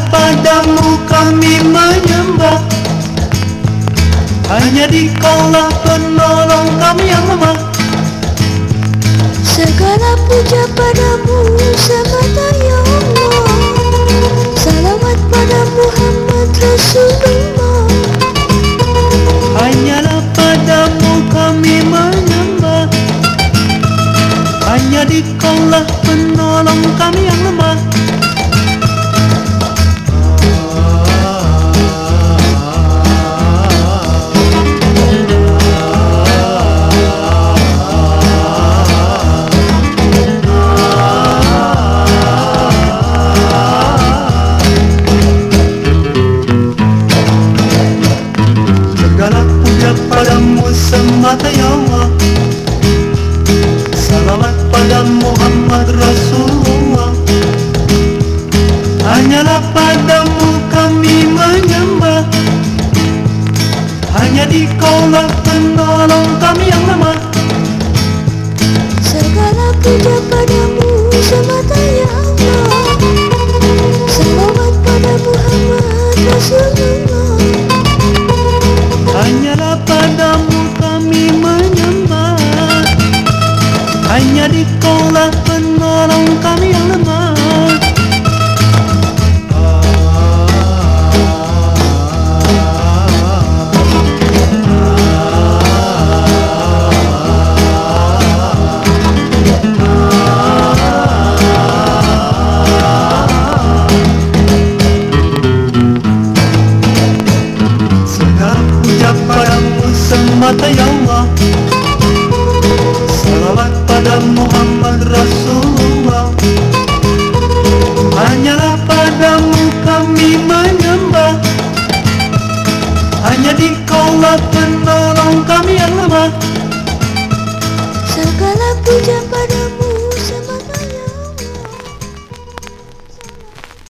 padamu kami menyembah, hanya Dikaulah penolong kami yang lemah. Segala puja padamu semata ya Allah. Salawat pada Muhammad Rasulullah. Hanyalah padamu kami menyembah, hanya Dikaulah penolong kami yang lemah. Segala puja padamu semata ya Allah. Salawat pada Muhammad Rasulullah. Hanyalah padamu kami menyembah, hanya Dikaulah penolong kami yang lemah. Segala puja padamu semata ya Allah. Salawat pada Muhammad Rasulullah. Hanyalah padamu kami menyembah, hanya Dikaulah penolong kami yang lemah. Segala puja padamu semata ya Allah. Salawat pada Muhammad Rasulullah. Hanyalah padamu kami menyembah, hanya Dikaulah penolong kami yang lemah. Segala puja padamu